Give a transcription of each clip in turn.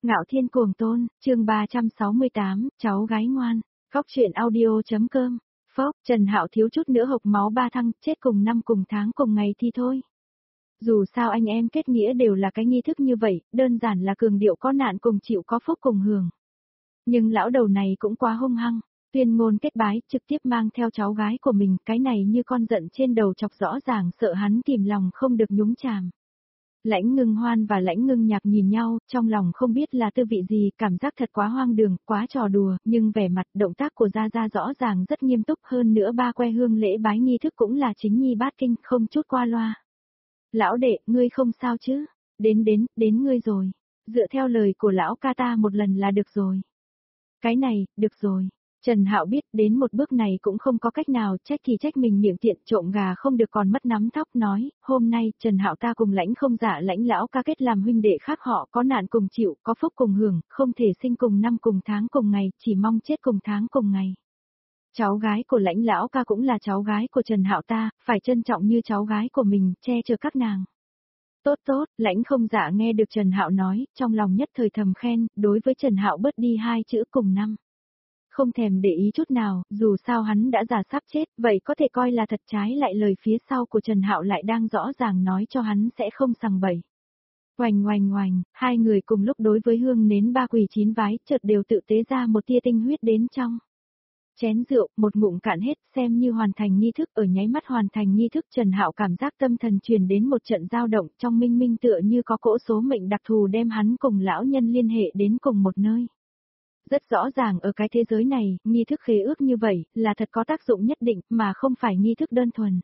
Ngạo Thiên Cuồng Tôn, chương 368, cháu gái ngoan. Góc truyện audio.com. Phốc, Trần Hạo thiếu chút nữa hộc máu ba thăng, chết cùng năm cùng tháng cùng ngày thì thôi. Dù sao anh em kết nghĩa đều là cái nghi thức như vậy, đơn giản là cường điệu có nạn cùng chịu có phúc cùng hưởng. Nhưng lão đầu này cũng quá hung hăng, tuyên ngôn kết bái, trực tiếp mang theo cháu gái của mình, cái này như con giận trên đầu chọc, rõ ràng sợ hắn kìm lòng không được nhúng chàm. Lãnh Ngưng Hoan và Lãnh Ngưng Nhạc nhìn nhau, trong lòng không biết là tư vị gì, cảm giác thật quá hoang đường, quá trò đùa, nhưng vẻ mặt động tác của Gia Gia rõ ràng rất nghiêm túc, hơn nữa ba que hương lễ bái nghi thức cũng là chính nhi bát kinh, không chút qua loa. Lão đệ, ngươi không sao chứ? Đến ngươi rồi. Dựa theo lời của lão ca ta một lần là được rồi. Cái này, được rồi. Trần Hạo biết đến một bước này cũng không có cách nào, trách thì trách mình miệng tiện, trộm gà không được còn mất nắm tóc, nói, hôm nay Trần Hạo ta cùng Lãnh không dạ Lãnh lão ca kết làm huynh đệ khác họ, có nạn cùng chịu, có phúc cùng hưởng, không thể sinh cùng năm cùng tháng cùng ngày, chỉ mong chết cùng tháng cùng ngày. Cháu gái của Lãnh lão ca cũng là cháu gái của Trần Hạo ta, phải trân trọng như cháu gái của mình, che chở các nàng. Tốt tốt, Lãnh không dạ nghe được Trần Hạo nói, trong lòng nhất thời thầm khen, đối với Trần Hạo bớt đi hai chữ cùng năm. Không thèm để ý chút nào, dù sao hắn đã già sắp chết, vậy có thể coi là thật, trái lại lời phía sau của Trần Hạo lại đang rõ ràng nói cho hắn sẽ không sằng bậy. Oành, hai người cùng lúc đối với hương nến ba quỳ chín vái, chợt đều tự tế ra một tia tinh huyết đến trong chén rượu, một ngụm cạn hết, xem như hoàn thành nghi thức. Ở nháy mắt hoàn thành nghi thức, Trần Hạo cảm giác tâm thần truyền đến một trận dao động, trong minh minh tựa như có cỗ số mệnh đặc thù đem hắn cùng lão nhân liên hệ đến cùng một nơi. Rất rõ ràng ở cái thế giới này, nghi thức khế ước như vậy, là thật có tác dụng nhất định, mà không phải nghi thức đơn thuần.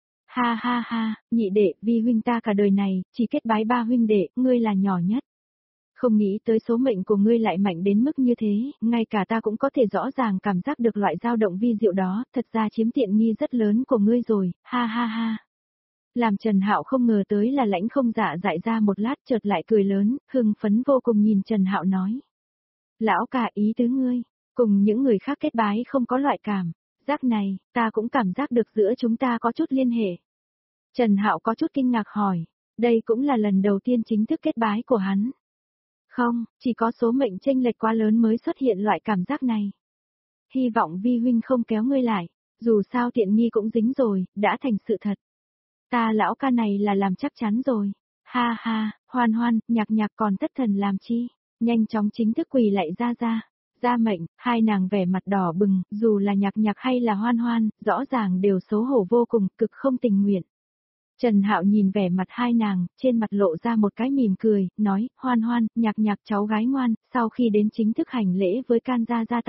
Ha, nhị đệ, vi huynh ta cả đời này, chỉ kết bái ba huynh đệ, ngươi là nhỏ nhất. Không nghĩ tới số mệnh của ngươi lại mạnh đến mức như thế, ngay cả ta cũng có thể rõ ràng cảm giác được loại dao động vi diệu đó, thật ra chiếm tiện nghi rất lớn của ngươi rồi, ha. Làm Trần Hạo không ngờ tới là Lãnh không dạ dại ra một lát, chợt lại cười lớn, hưng phấn vô cùng nhìn Trần Hạo nói. Lão cả, ý tứ ngươi, cùng những người khác kết bái không có loại cảm giác này, ta cũng cảm giác được giữa chúng ta có chút liên hệ. Trần Hạo có chút kinh ngạc hỏi, đây cũng là lần đầu tiên chính thức kết bái của hắn. Không, chỉ có số mệnh chênh lệch quá lớn mới xuất hiện loại cảm giác này. Hy vọng vi huynh không kéo ngươi lại, dù sao tiện nghi cũng dính rồi, đã thành sự thật. Ta lão ca này là làm chắc chắn rồi. Ha, hoan, nhạc còn thất thần làm chi? Nhanh chóng chính thức quỳ lại ra mệnh, hai nàng vẻ mặt đỏ bừng, dù là nhạc hay là hoan, rõ ràng đều xấu hổ vô cùng, cực không tình nguyện. Trần Hạo nhìn vẻ mặt hai nàng, trên mặt lộ ra một cái mỉm cười, nói, hoan, nhạc cháu gái ngoan, sau khi đến chính thức hành lễ với Can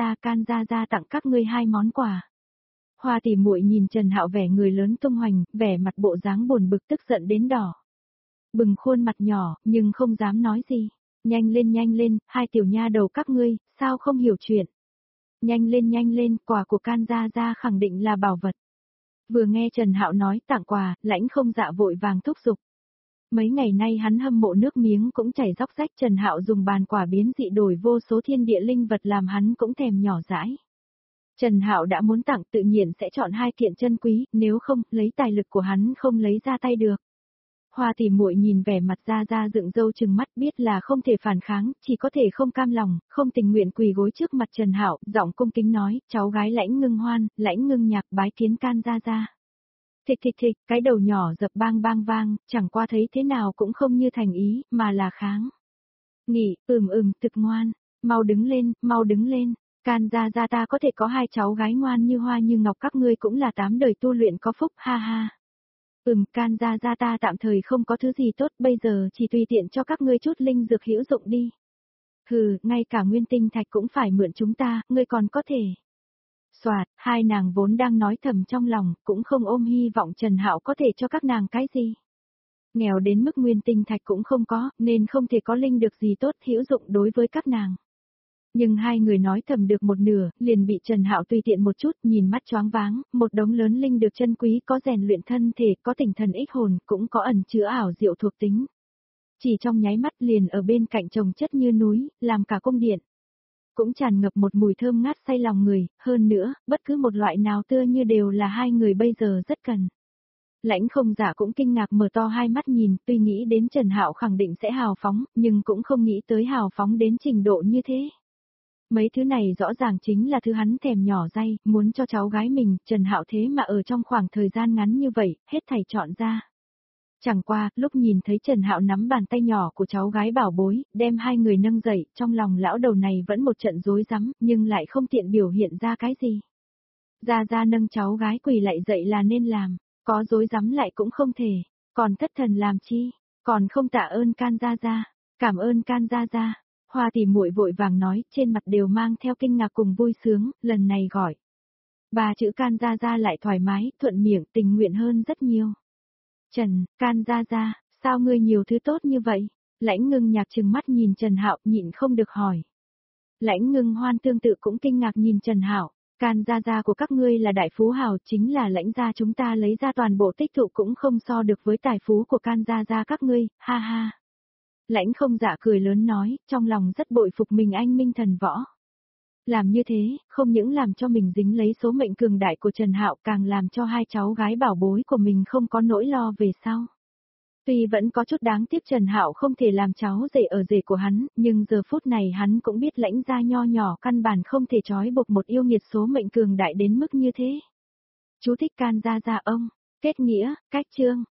Gia Gia tặng các ngươi hai món quà. Hoa tỷ muội nhìn Trần Hạo vẻ người lớn tung hoành, vẻ mặt bộ dáng buồn bực tức giận đến đỏ bừng khuôn mặt nhỏ, nhưng không dám nói gì. Nhanh lên, hai tiểu nha đầu các ngươi, sao không hiểu chuyện. Nhanh lên, quà của Can Gia khẳng định là bảo vật. Vừa nghe Trần Hạo nói tặng quà, Lãnh không dạ vội vàng thúc giục. Mấy ngày nay hắn hâm mộ nước miếng cũng chảy róc rách, Trần Hạo dùng bàn quả biến dị đổi vô số thiên địa linh vật làm hắn cũng thèm nhỏ dãi. Trần Hạo đã muốn tặng tự nhiên sẽ chọn hai kiện chân quý, nếu không, lấy tài lực của hắn không lấy ra tay được. Hoa tỷ muội nhìn vẻ mặt Gia dựng râu trừng mắt, biết là không thể phản kháng, chỉ có thể không cam lòng, không tình nguyện quỳ gối trước mặt Trần Hạo, giọng cung kính nói, cháu gái Lãnh Ngưng Hoan, Lãnh Ngưng Nhạc bái kiến Can Gia. Thịch, cái đầu nhỏ dập bang vang, chẳng qua thấy thế nào cũng không như thành ý, mà là kháng. Nghỉ, thực ngoan, mau đứng lên, Can Gia ta có thể có hai cháu gái ngoan như hoa như ngọc, các ngươi cũng là 8 đời tu luyện có phúc, ha. Can Gia ta tạm thời không có thứ gì tốt, bây giờ chỉ tùy tiện cho các ngươi chút linh dược hữu dụng đi. Hừ, ngay cả nguyên tinh thạch cũng phải mượn chúng ta, ngươi còn có thể. Soạt, hai nàng vốn đang nói thầm trong lòng, cũng không ôm hy vọng Trần Hạo có thể cho các nàng cái gì. Nghèo đến mức nguyên tinh thạch cũng không có, nên không thể có linh được gì tốt hữu dụng đối với các nàng. Nhưng hai người nói thầm được một nửa, liền bị Trần Hạo tùy tiện một chút, nhìn mắt choáng váng, một đống lớn linh được chân quý, có rèn luyện thân thể, có tinh thần ích hồn, cũng có ẩn chứa ảo diệu thuộc tính. Chỉ trong nháy mắt liền ở bên cạnh chồng chất như núi, làm cả cung điện cũng tràn ngập một mùi thơm ngát say lòng người, hơn nữa, bất cứ một loại nào tựa như đều là hai người bây giờ rất cần. Lãnh Không Dạ cũng kinh ngạc mở to hai mắt nhìn, tuy nghĩ đến Trần Hạo khẳng định sẽ hào phóng, nhưng cũng không nghĩ tới hào phóng đến trình độ như thế. Mấy thứ này rõ ràng chính là thứ hắn thèm nhỏ dây, muốn cho cháu gái mình, Trần Hạo thế mà ở trong khoảng thời gian ngắn như vậy, hết thảy chọn ra. Chẳng qua, lúc nhìn thấy Trần Hạo nắm bàn tay nhỏ của cháu gái bảo bối, đem hai người nâng dậy, trong lòng lão đầu này vẫn một trận rối rắm, nhưng lại không tiện biểu hiện ra cái gì. Gia Gia nâng cháu gái quỳ lại dậy là nên làm, có rối rắm lại cũng không thể, còn thất thần làm chi, còn không tạ ơn Can Gia Gia, cảm ơn Can Gia Gia. Hoa tỷ muội vội vàng nói, trên mặt đều mang theo kinh ngạc cùng vui sướng, lần này gọi. Ba chữ Can Gia Gia lại thoải mái, thuận miệng, tình nguyện hơn rất nhiều. Trần, Can Gia Gia, sao ngươi nhiều thứ tốt như vậy? Lãnh Ngưng Nhạc trừng mắt nhìn Trần Hạo, nhịn không được hỏi. Lãnh Ngưng Hoan tương tự cũng kinh ngạc nhìn Trần Hạo, Can Gia Gia của các ngươi là đại phú hào, chính là Lãnh gia chúng ta lấy ra toàn bộ tích tụ cũng không so được với tài phú của Can Gia Gia các ngươi, ha ha. Lãnh Không Dạ cười lớn nói, trong lòng rất bội phục mình anh minh thần võ. Làm như thế, không những làm cho mình dính lấy số mệnh cường đại của Trần Hạo, càng làm cho hai cháu gái bảo bối của mình không có nỗi lo về sau. Tuy vẫn có chút đáng tiếc Trần Hạo không thể làm cháu rể ở rể của hắn, nhưng giờ phút này hắn cũng biết Lãnh gia nho nhỏ căn bản không thể trói buộc một yêu nghiệt số mệnh cường đại đến mức như thế. Chú thích Can Gia Gia ông, kết nghĩa, cách chương.